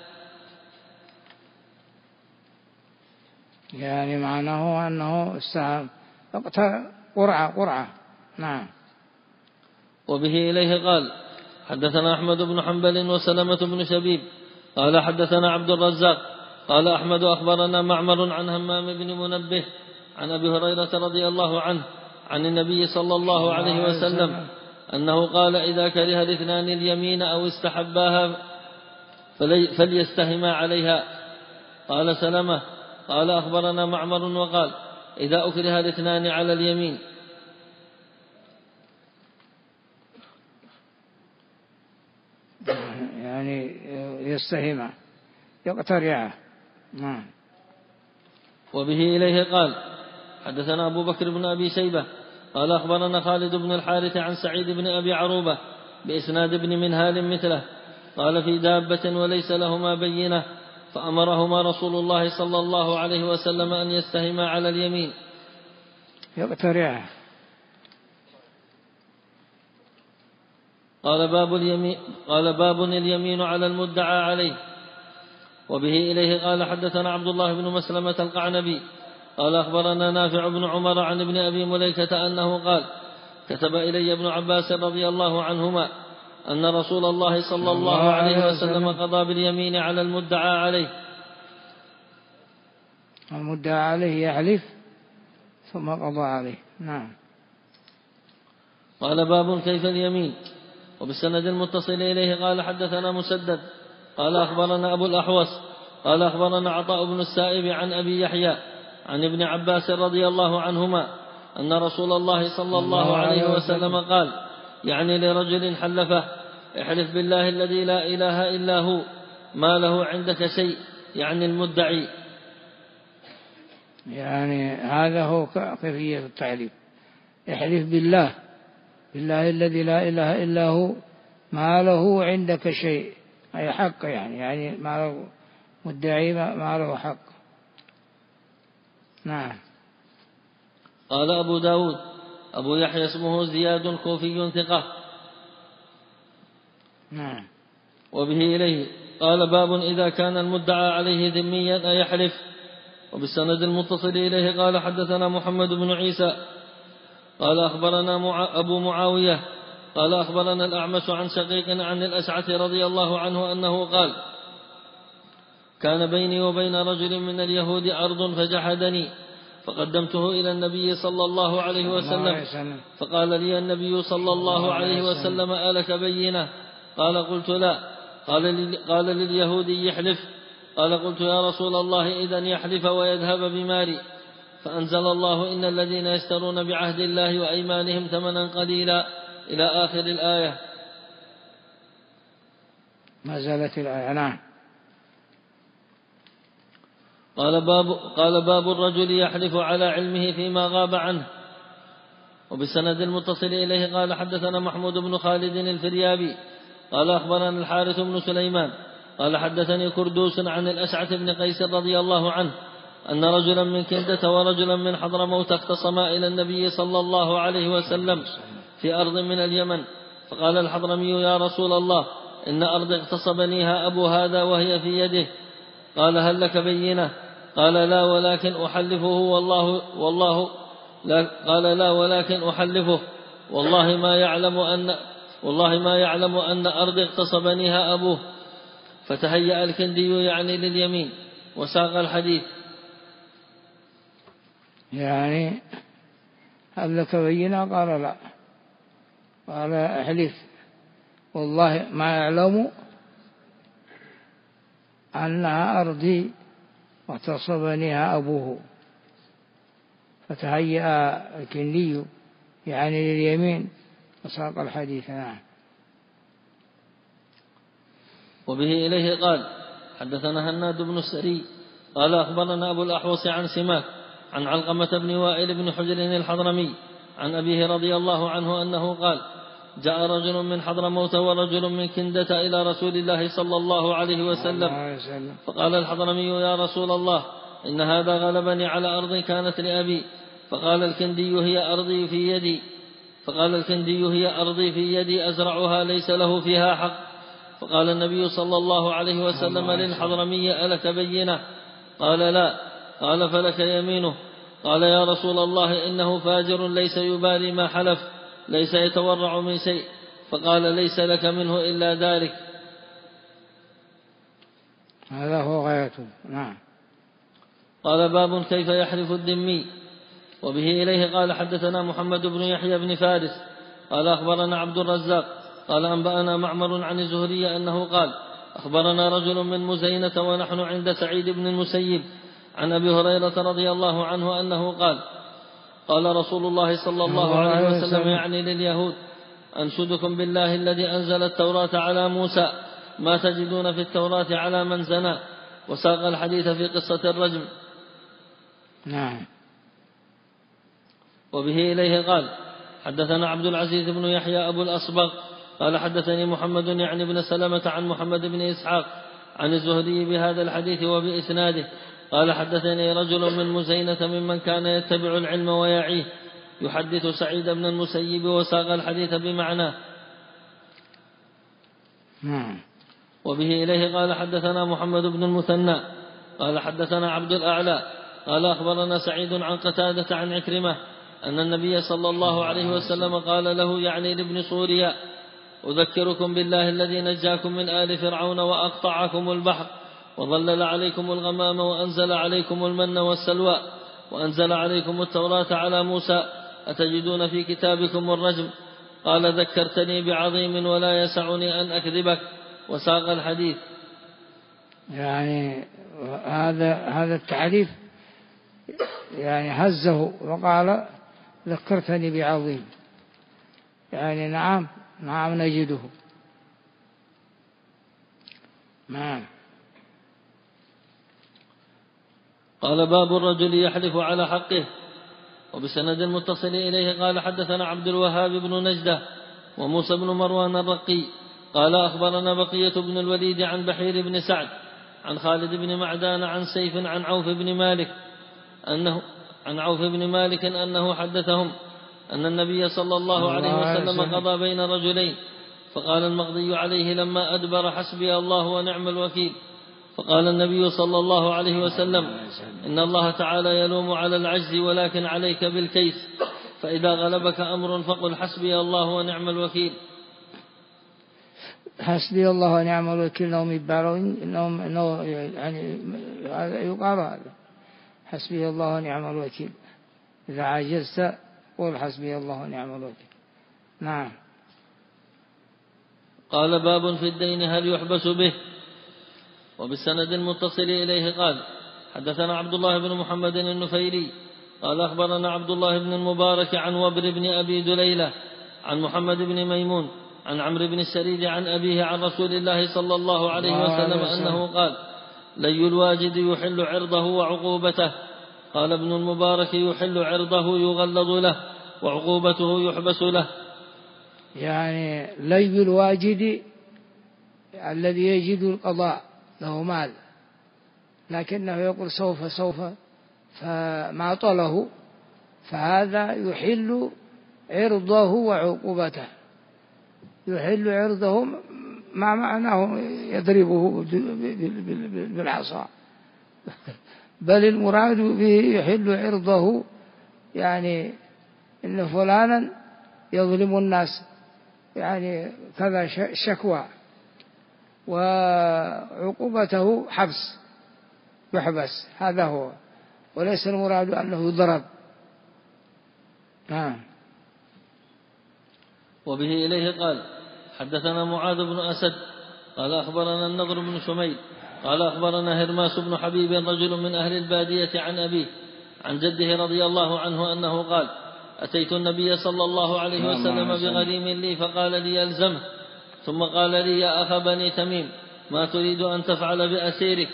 يعني معناه أنه استهم قرعة. نعم. وبه إليه قال: حدثنا أحمد بن حنبل وسلمة بن شبيب قال: حدثنا عبد الرزاق قال: أحمد أخبرنا معمر عن همام بن منبه عن أبي هريرة رضي الله عنه عن النبي صلى الله عليه وسلم أنه قال: إذا كره الاثنان اليمين أو استحباها فليستهما عليها. قال سلمة قال: أخبرنا معمر وقال: إذا أكره الاثنان على اليمين يعني يستهما يقترعه. نعم. وبه إليه قال: حدثنا أبو بكر بن أبي شيبة قال: أخبرنا خالد بن الحارث عن سعيد بن أبي عروبة بإسناد ابن منهال مثله قال: في دابة وليس لهما بينة فأمرهما رسول الله صلى الله عليه وسلم أن يستهما على اليمين يقترعه. قال: باب اليمين على المدعى عليه. وبه إليه قال: حدثنا عبد الله بن مسلمة القعنبي قال: أخبرنا نافع بن عمر عن ابن أبي مليكة أنه قال: كتب إلي ابن عباس رضي الله عنهما أن رسول الله صلى الله عليه وسلم قضى باليمين على المدعى عليه. المدعى عليه يحلف ثم قضى عليه. نعم. قال: باب كيف اليمين. وبالسند المتصل إليه قال: حدثنا مسدد قال: أخبرنا أبو الأحوص قال أخبرنا عطاء بن السائب عن أبي يحيى عن ابن عباس رضي الله عنهما أن رسول الله صلى الله عليه وسلم قال يعني لرجل حلفه احلف بالله الذي لا إله إلا هو ما له عندك شيء، يعني المدعي. يعني هذا هو كيفية التعريف، احلف بالله الذي لا إله إلا هو ما له عندك شيء، أي حق، يعني ما له مدعي ما له حق. نعم. قال أبو داود أبو يحيى اسمه زياد كوفي ثقة. نعم. وبه إليه قال باب إذا كان المدعى عليه ذميا أيحلف. وبالسند المتصل إليه قال حدثنا محمد بن عيسى قال أخبرنا أبو معاوية قال أخبرنا الأعمش عن شقيق عن الأشعث رضي الله عنه أنه قال كان بيني وبين رجل من اليهود أرض فجحدني فقدمته إلى النبي صلى الله عليه وسلم فقال لي النبي صلى الله عليه وسلم ألك بينة؟ قال قلت لا. قال لليهودي يحلف؟ قال قلت يا رسول الله إذن يحلف ويذهب بمالي. فأنزل الله إن الذين يشترون بعهد الله وأيمانهم ثمنا قليلا إلى آخر الآية. ما زالت الآية. نعم. قال باب الرجل يحلف على علمه فيما غاب عنه. وبسند المتصل إليه قال حدثنا محمود بن خالد الفريابي قال أخبرنا الحارث بن سليمان قال حدثني كردوس عن الأشعث بن قيس رضي الله عنه أن رجلا من كندة ورجلا من حضرموت اختصما إلى النبي صلى الله عليه وسلم في أرض من اليمن. فقال الحضرمي يا رسول الله إن أرض اغتصبنيها أبو هذا وهي في يده. قال هل لك بينة؟ قال لا ولكن أحلفه والله لا. قال لا ولكن أحلفه والله ما يعلم أن أرض اغتصبنيها أبوه. فتهيأ الكندي يعني لليمين وساق الحديث. يعني هل لك بينة؟ قال لا. قال احلف والله ما يعلم أنها أرضي واغتصبنيها أبوه. فتهيأ الكندي يعني لليمين وساق الحديث. نعم. وبه إليه قال حدثنا هناد بن السري قال أخبرنا أبو الأحوص عن سماك عن علقمة بن وائل بن حجر الحضرمي عن أبيه رضي الله عنه أنه قال جاء رجل من حضرموت ورجل من كندة إلى رسول الله صلى الله عليه وسلم فقال الحضرمي يا رسول الله إن هذا غلبني على أرض كانت لأبي. فقال الكندي هي أرضي في يدي أزرعها ليس له فيها حق. فقال النبي صلى الله عليه وسلم للحضرمي ألك بينة؟ قال لا. قال فلك يمينه. قال يا رسول الله إنه فاجر ليس يبالي ما حلف ليس يتورع من شيء. فقال ليس لك منه إلا ذلك. هذا هو غايته. نعم. قال باب كيف يحلف الذمي. وبه إليه قال حدثنا محمد بن يحيى بن فارس قال أخبرنا عبد الرزاق قال أنبأنا معمر عن الزهري أنه قال أخبرنا رجل من مزينة ونحن عند سعيد بن المسيب عن أبي هريرة رضي الله عنه أنه قال رسول الله صلى الله عليه وسلم يعني لليهود أنشدكم بالله الذي أنزل التوراة على موسى ما تجدون في التوراة على من زنى. وساق الحديث في قصة الرجم. نعم. وبه إليه قال حدثنا عبد العزيز بن يحيى أبو الأصبغ قال حدثني محمد يعني بن سلمة عن محمد بن إسحاق عن الزهري بهذا الحديث وبإسناده قال حدثني رجل من مزينة ممن كان يتبع العلم ويعيه يحدث سعيد بن المسيب وساق الحديث بمعناه. وبه إليه قال حدثنا محمد بن المثنى قال حدثنا عبد الأعلى قال أخبرنا سعيد عن قتادة عن عكرمة أن النبي صلى الله عليه وسلم قال له يعني لابن سوريا أذكركم بالله الذي نجاكم من آل فرعون وأقطعكم البحر وظلل عليكم الغمام وأنزل عليكم المن والسلوى وأنزل عليكم التوراة على موسى أتجدون في كتابكم الرجم. قال ذكرتني بعظيم ولا يسعني أن أكذبك. وساق الحديث. يعني هذا التعريف يعني هزه وقال ذكرتني بعظيم، يعني نعم نجده. نعم. قال باب الرجل يحلف على حقه. وبسند متصل إليه قال حدثنا عبد الوهاب بن نجدة وموسى بن مروان الرقي قال أخبرنا بقية بن الوليد عن بحير بن سعد عن خالد بن معدان عن سيف عن عوف بن مالك أنه حدثهم أن النبي صلى الله عليه وسلم قضى بين رجلين، فقال المقضي عليه لما أدبر حسبي الله ونعم الوكيل. فقال النبي صلى الله عليه وسلم إن الله تعالى يلوم على العجز ولكن عليك بالكيس، فإذا غلبك أمر فقل حسبي الله ونعم الوكيل. حسبي الله ونعم الوكيل إنهم يبالون إنهم يعني هذا يقال هذا حسبي الله ونعم الوكيل، إذا عجزت قل حسبي الله ونعم الوكيل. نعم. قال باب في الدين هل يحبس به. وبالسند المتصل إليه قال حدثنا عبد الله بن محمد النفيلي قال أخبرنا عبد الله بن المبارك عن وبر بن أبي دليلة عن محمد بن ميمون عن عمرو بن السريد عن أبيه عن رسول الله صلى الله عليه وسلم أنه قال لي الواجد يحل عرضه وعقوبته. قال ابن المبارك يحل عرضه يغلظ له وعقوبته يحبس له. يعني لي الواجد الذي يجد القضاء له مال لكنه يقول سوف فما طله، فهذا يحل عرضه وعقوبته. يحل عرضه ما معناه يضربه بالعصا، بل المراد به يحل عرضه يعني إن فلانا يظلم الناس، يعني كذا شكوى، وعقوبته حبس يحبس، هذا هو، وليس المراد أنه يضرب. وبه إليه قال حدثنا معاذ بن أسد قال أخبرنا النضر بن شميل قال أخبرنا هرماس بن حبيب رجل من أهل البادية عن أبيه عن جده رضي الله عنه أنه قال أتيت النبي صلى الله عليه وسلم بغريم لي فقال لي ألزمه، ثم قال لي يا أخا بني تميم ما تريد أن تفعل بأسيرك؟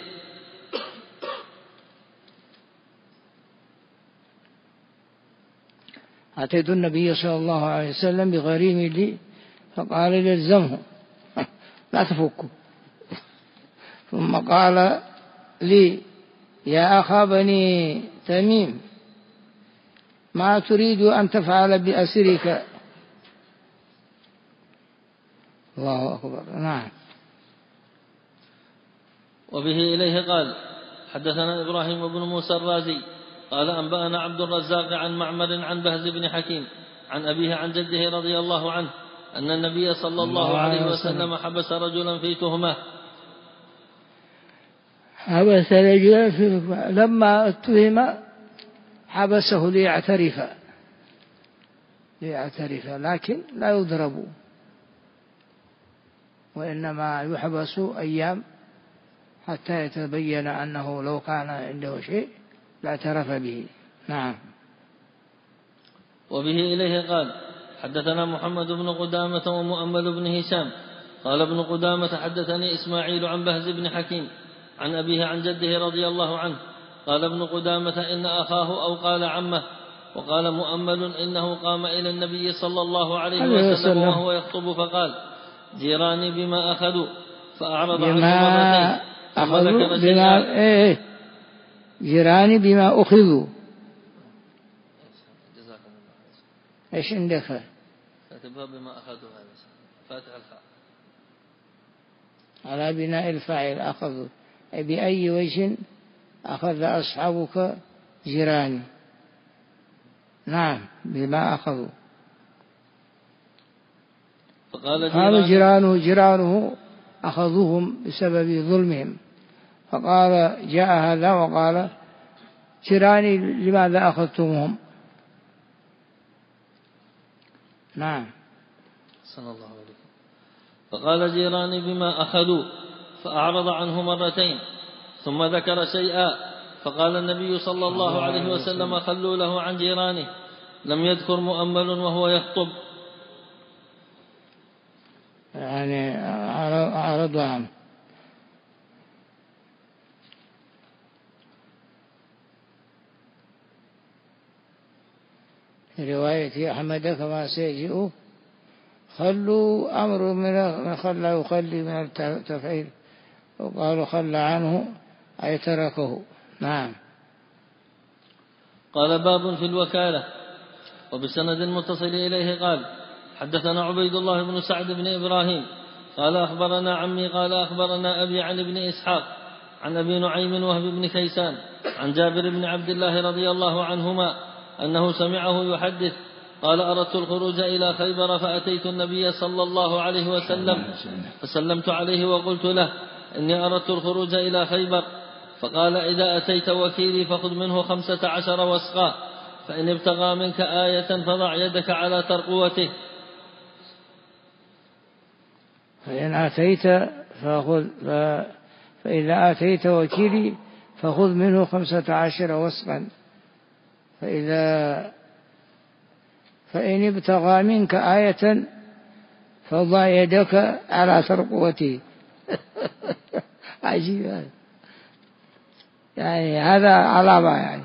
أتيت النبي صلى الله عليه وسلم بغريم لي فقال لي الزمه لا تفكه، ثم قال لي يا أخا بني تميم ما تريد أن تفعل بأسرك؟ الله أكبر. نعم. وبه إليه قال حدثنا إبراهيم بن موسى الرازي قال أنبأنا عبد الرزاق عن معمر عن بهز بن حكيم عن أبيه عن جده رضي الله عنه أن النبي صلى الله عليه وسلم حبس رجلا في تهمة. حبس رجلا في تهمة، لما اتهم حبسه ليعترف، لكن لا يضرب، وإنما يحبس أيام حتى يتبين أنه لو كان عنده شيء لاعترف به. نعم. وبه إليه قال حدثنا محمد بن قدامة ومؤمل بن هشام قال ابن قدامة حدثني إسماعيل عن بهز بن حكيم عن أبيه عن جده رضي الله عنه قال ابن قدامة إن أخاه أو قال عمه، وقال مؤمل إنه قام إلى النبي صلى الله عليه وسلم وهو يخطب فقال جيراني بما أخذوا، فأعرض عنه مرتين جيراني بما أخذوا. إيش عندك؟ كاتبها بما أخذوا، هذا فاتح الخاء على بناء الفاعل أخذوا، أي بأي وجه أخذ أصحابك جيراني. بما أخذوا. قال جيرانه أخذوهم بسبب ظلمهم، فقال جاء هذا وقال جيراني لماذا أخذتمهم؟ صلى الله عليه وسلم. فقال جيراني بما أخذوا، فأعرض عنه مرتين ثم ذكر شيئا فقال النبي صلى الله عليه وسلم خلوا له عن جيرانه. لم يذكر مؤمل وهو يخطب. يعني أعرض عنه. في رواية أحمد كما سيجيء خلوا أمر من خلى يخلي من التفعيل، وقالوا خلى عنه أي تركه. نعم. قال باب في الوكالة. وبسند متصل إليه قال حدثنا عبيد الله بن سعد بن إبراهيم قال أخبرنا عمي قال أخبرنا أبي عن ابن إسحاق عن أبي نعيم وهب بن كيسان عن جابر بن عبد الله رضي الله عنهما أنه سمعه يحدث قال أردت الخروج إلى خيبر فأتيت النبي صلى الله عليه وسلم فسلمت عليه وقلت له إني أردت الخروج إلى خيبر، فقال إذا أتيت وكيلي فخذ منه 15 وسقا، فإن ابتغى منك آية فضع يدك على ترقوته. فإذا أتيت وكيلي فخذ منه 15 وسقا، فإن ابتغى منك آية فضع يدك على ترقوته. عجيب هذا، يعني هذا علامة يعني.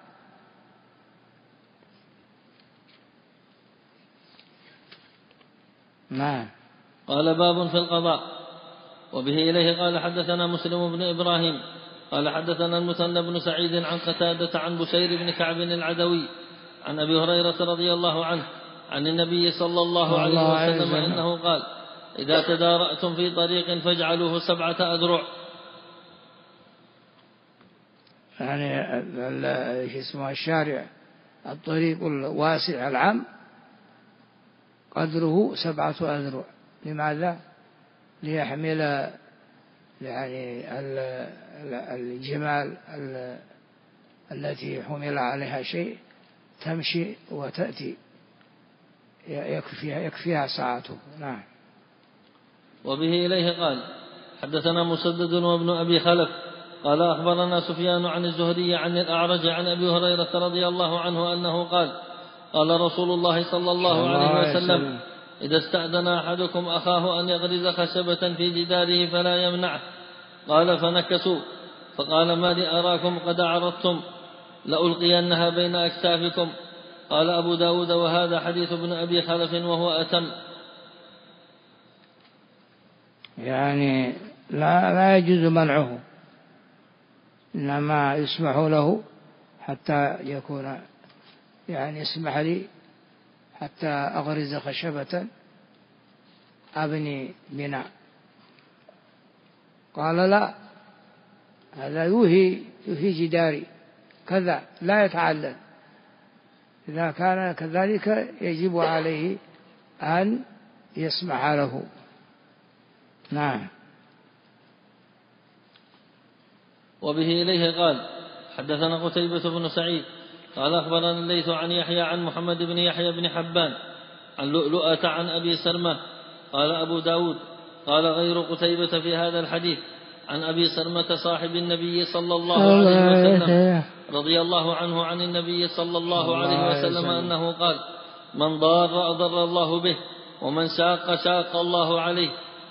نعم. قال باب في القضاء. وبه إليه قال حدثنا مسلم بن إبراهيم قال حدثنا المثنى بن سعيد عن قتادة عن بشير بن كعب العدوي عن أبي هريرة رضي الله عنه عن النبي صلى الله عليه وسلم أنه قال إذا تدارأتم في طريق فاجعلوه 7 أذرع. يعني اسمه الشارع الطريق الواسع العام قدره 7 أذرع. لماذا؟ ليحمل يعني الجمال التي حمل عليها شيء تمشي وتأتي يكفيها ساعته. نعم. وبه إليه قال حدثنا مسدد وابن أبي خلف قال أخبرنا سفيان عن الزهري عن الأعرج عن أبي هريرة رضي الله عنه أنه قال قال رسول الله صلى الله عليه وسلم إذا استأذن أحدكم أخاه أن يغرز خشبة في جداره فلا يمنعه. قال فنكسوا فقال ما لي أراكم قد عرضتم لألقينها بين أكتافكم. قال أبو داود وهذا حديث ابن أبي خلف وهو أتم. يعني لا يجوز منعه، إنما يسمح له حتى يكون يعني اسمح لي حتى أغرز خشبة أبني بناء. قال لا، هذا يوهي جداري كذا لا يتعلل. إذا كان كذلك يجب عليه أن يسمح له. نعم. وبه إليه قال حدثنا قتيبة بن سعيد قال أخبرنا الليث عن يحيى عن محمد بن يحيى بن حبان عن لؤلؤة عن أبي سلمة. قال أبو داود قال غير قتيبة في هذا الحديث عن أبي سلمة صاحب النبي صلى الله عليه وسلم رضي الله عنه عن النبي صلى الله عليه وسلم أنه قال من ضار أضر الله به ومن شاق الله عليه.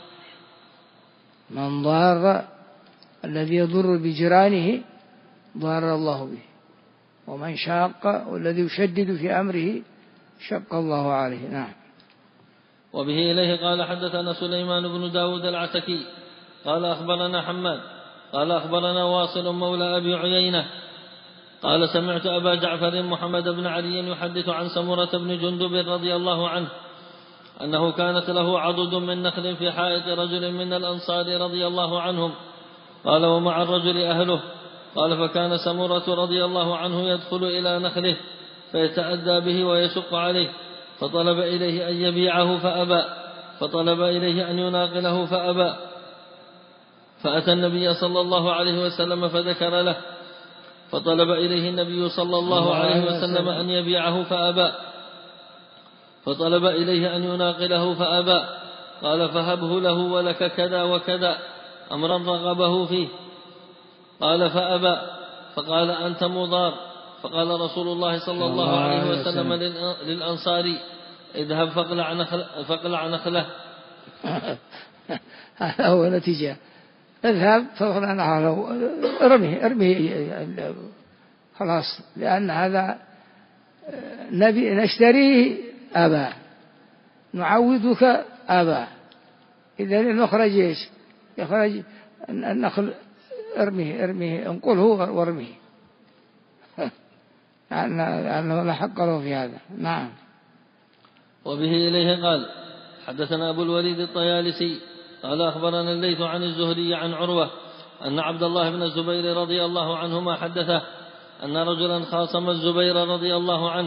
من ضار الذي يضر بجيرانه ضار الله به، ومن شاق والذي يشدد في أمره شق الله عليه. نعم. وبه إليه قال حدثنا سليمان بن داود العتكي قال أخبرنا حماد قال أخبرنا واصل مولى أبي عيينة قال سمعت أبا جعفر محمد بن علي يحدث عن سمرة بن جندب رضي الله عنه أنه كانت له عضد من نخل في حائط رجل من الأنصار رضي الله عنهم. قال ومع الرجل أهله. قال فكان سمرة رضي الله عنه يدخل إلى نخله فيتأذى به ويشق عليه، فطلب إليه أن يبيعه فأبى، فطلب إليه أن يناقله فأبى، فأتى النبي صلى الله عليه وسلم فذكر له، فطلب إليه النبي صلى الله عليه وسلم أن يبيعه فأبى، فطلب إليه أن يناقله فأبى. قال فهبه له ولك كذا وكذا. أمرا رغبه فيه، قال فأبى، فقال أنت مضار. فقال رسول الله صلى الله عليه وسلم للأنصاري اذهب فاقلع نخله. هذا هو نتيجة، اذهب فاقلع نخله، ارميه خلاص، لأن هذا نبي نشتريه أبى، نعودك أبى، إذا نخرج إيش؟ يخرج النخل، ارميه انقله وارميه، لأنه لا حق له في هذا. نعم. وبه إليه قال حدثنا أبو الوليد الطيالسي قال أخبرنا الليث عن الزهري عن عروة أن عبد الله بن الزبير رضي الله عنهما حدثه أن رجلا خاصم الزبير رضي الله عنه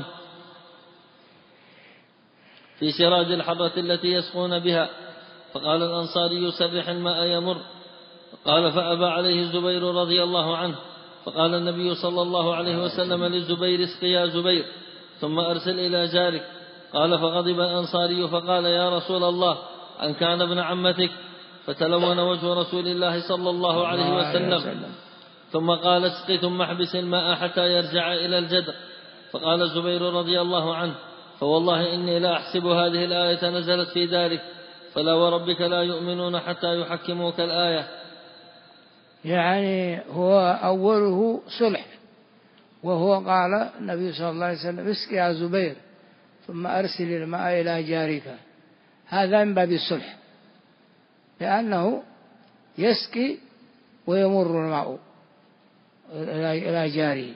في سراج الحرة التي يسقون بها، فقال الأنصاري سرح الماء يمر، قال فأبى عليه الزبير رضي الله عنه، فقال النبي صلى الله عليه وسلم للزبير اسق يا زبير ثم أرسل إلى جارك. قال فغضب الأنصاري فقال يا رسول الله أن كان ابن عمتك؟ فتلون وجه رسول الله صلى الله عليه وسلم، ثم قال اسق ثم احبس الماء حتى يرجع إلى الجدر. فقال الزبير رضي الله عنه فوالله إني لا أحسب هذه الآية نزلت في ذلك، فلا وربك لا يؤمنون حتى يحكموك الآية. يعني هو أوله صلح، وهو قال النبي صلى الله عليه وسلم اسق يا زبير ثم أرسل الماء إلى جارك، هذا من باب الصلح، لأنه يسقي ويمر الماء إلى جاره،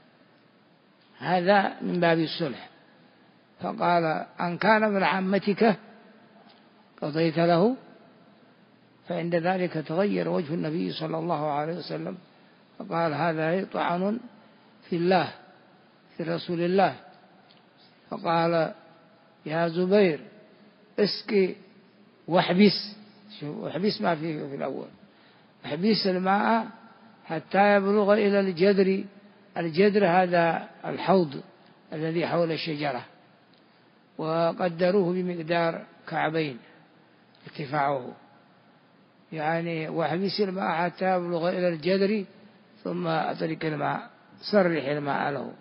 هذا من باب الصلح. فقال أن كان ابن عمتك قضيت له، فعند ذلك تغير وجه النبي صلى الله عليه وسلم، فقال هذا طعن في الله في رسول الله. فقال يا زبير اسقي واحبس، واحبس ما فيه في الأول، احبس الماء حتى يبلغ إلى الجدر. الجدر هذا الحوض الذي حول الشجرة، وقدروه بمقدار كعبين ارتفاعه، يعني واحبس الماء حتى يبلغ إلى الجدر ثم أترك الماء، صرح الماء له.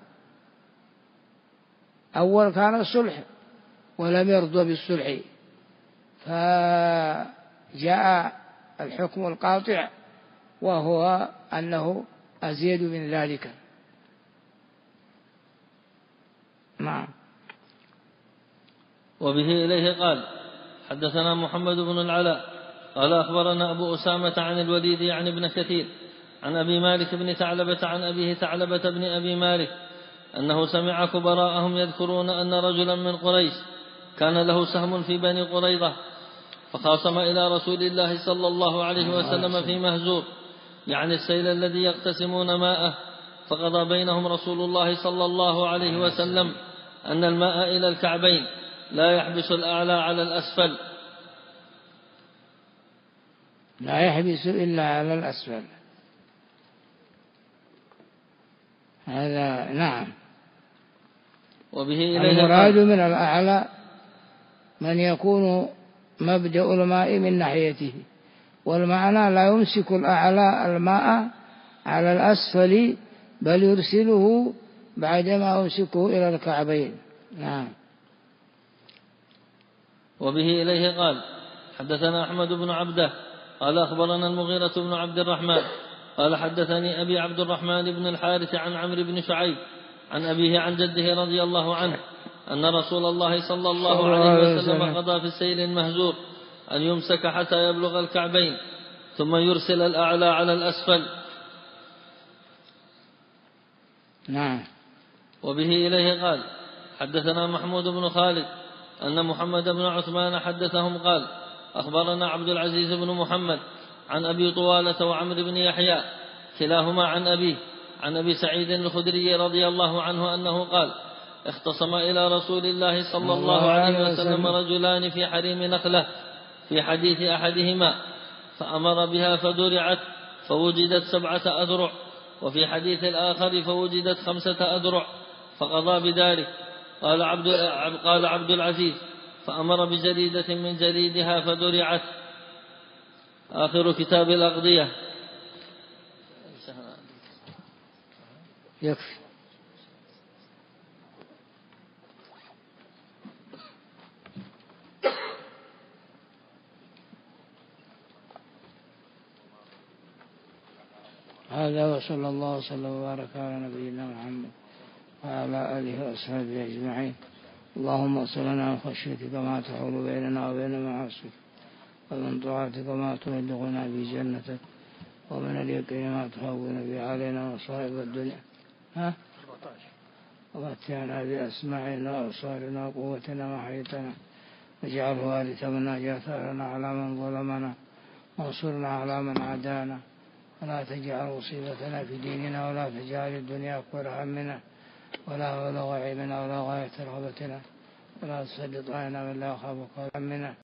أول كان الصلح ولم يرضى بالصلح، فجاء الحكم القاطع وهو أنه أزيد من ذلك. نعم. وبه إليه قال حدثنا محمد بن العلاء قال أخبرنا أبو أسامة عن الوليد عن ابن كثير عن أبي مالك بن ثعلبة عن أبيه ثعلبة بن أبي مالك أنه سمع كبراءهم يذكرون أن رجلا من قريش كان له سهم في بني قريظة، فخاصم إلى رسول الله صلى الله عليه وسلم في مهزور، يعني السيل الذي يقتسمون ماءه، فقضى بينهم رسول الله صلى الله عليه وسلم أن الماء إلى الكعبين لا يحبس الأعلى على الأسفل، لا يحبس إلا على الأسفل، هذا نعم. وبه إليه المراد من الأعلى من يكون مبدأ الماء من ناحيته، والمعنى لا يمسك الأعلى الماء على الأسفل بل يرسله بعدما يمسكه إلى الكعبين. نعم. وبه إليه قال حدثنا أحمد بن عبده قال أخبرنا المغيرة بن عبد الرحمن قال حدثني أبي عبد الرحمن بن الحارث عن عمرو بن شعيب عن أبيه عن جده رضي الله عنه أن رسول الله صلى الله عليه وسلم قضى في السيل المهزور أن يمسك حتى يبلغ الكعبين ثم يرسل الأعلى على الأسفل. نعم. وبه إليه قال حدثنا محمود بن خالد أن محمد بن عثمان حدثهم قال أخبرنا عبد العزيز بن محمد عن أبي طوالة وعمر بن يحيى كلاهما عن أبيه عن أبي سعيد الخدري رضي الله عنه أنه قال اختصم إلى رسول الله صلى الله عليه وسلم رجلان في حريم نخلة في حديث أحدهما فأمر بها فدرعت فوجدت 7 أذرع، وفي حديث الآخر فوجدت 5 أذرع فقضى بذلك. قال عبد العزيز فأمر بجريدة من جريدها فدرعت. آخر كتاب الأغذية. يكفي. هذا وصلى الله وسلم وبارك على نبينا محمد وعلى آله وأصحابه أجمعين. اللهم اغفر لنا من خشيتك ما تحول بيننا وبين معاصيك، ومن طاعتك ما تبلغنا به جنتك، ومن اليقين ما تهون به علينا مصائب الدنيا. ومتعنا بأسماعنا وأبصارنا وقوتنا ما أحييتنا، واجعله وارثا منا، واجعل ثأرنا على من ظلمنا، وانصرنا على من عادانا، ولا تجعل مصيبتنا في ديننا، ولا تجعل الدنيا أكبر همنا، ولا بلغ علمنا، ولا غاية رغبتنا، ولا تسلط علينا من لا يخافك همنا.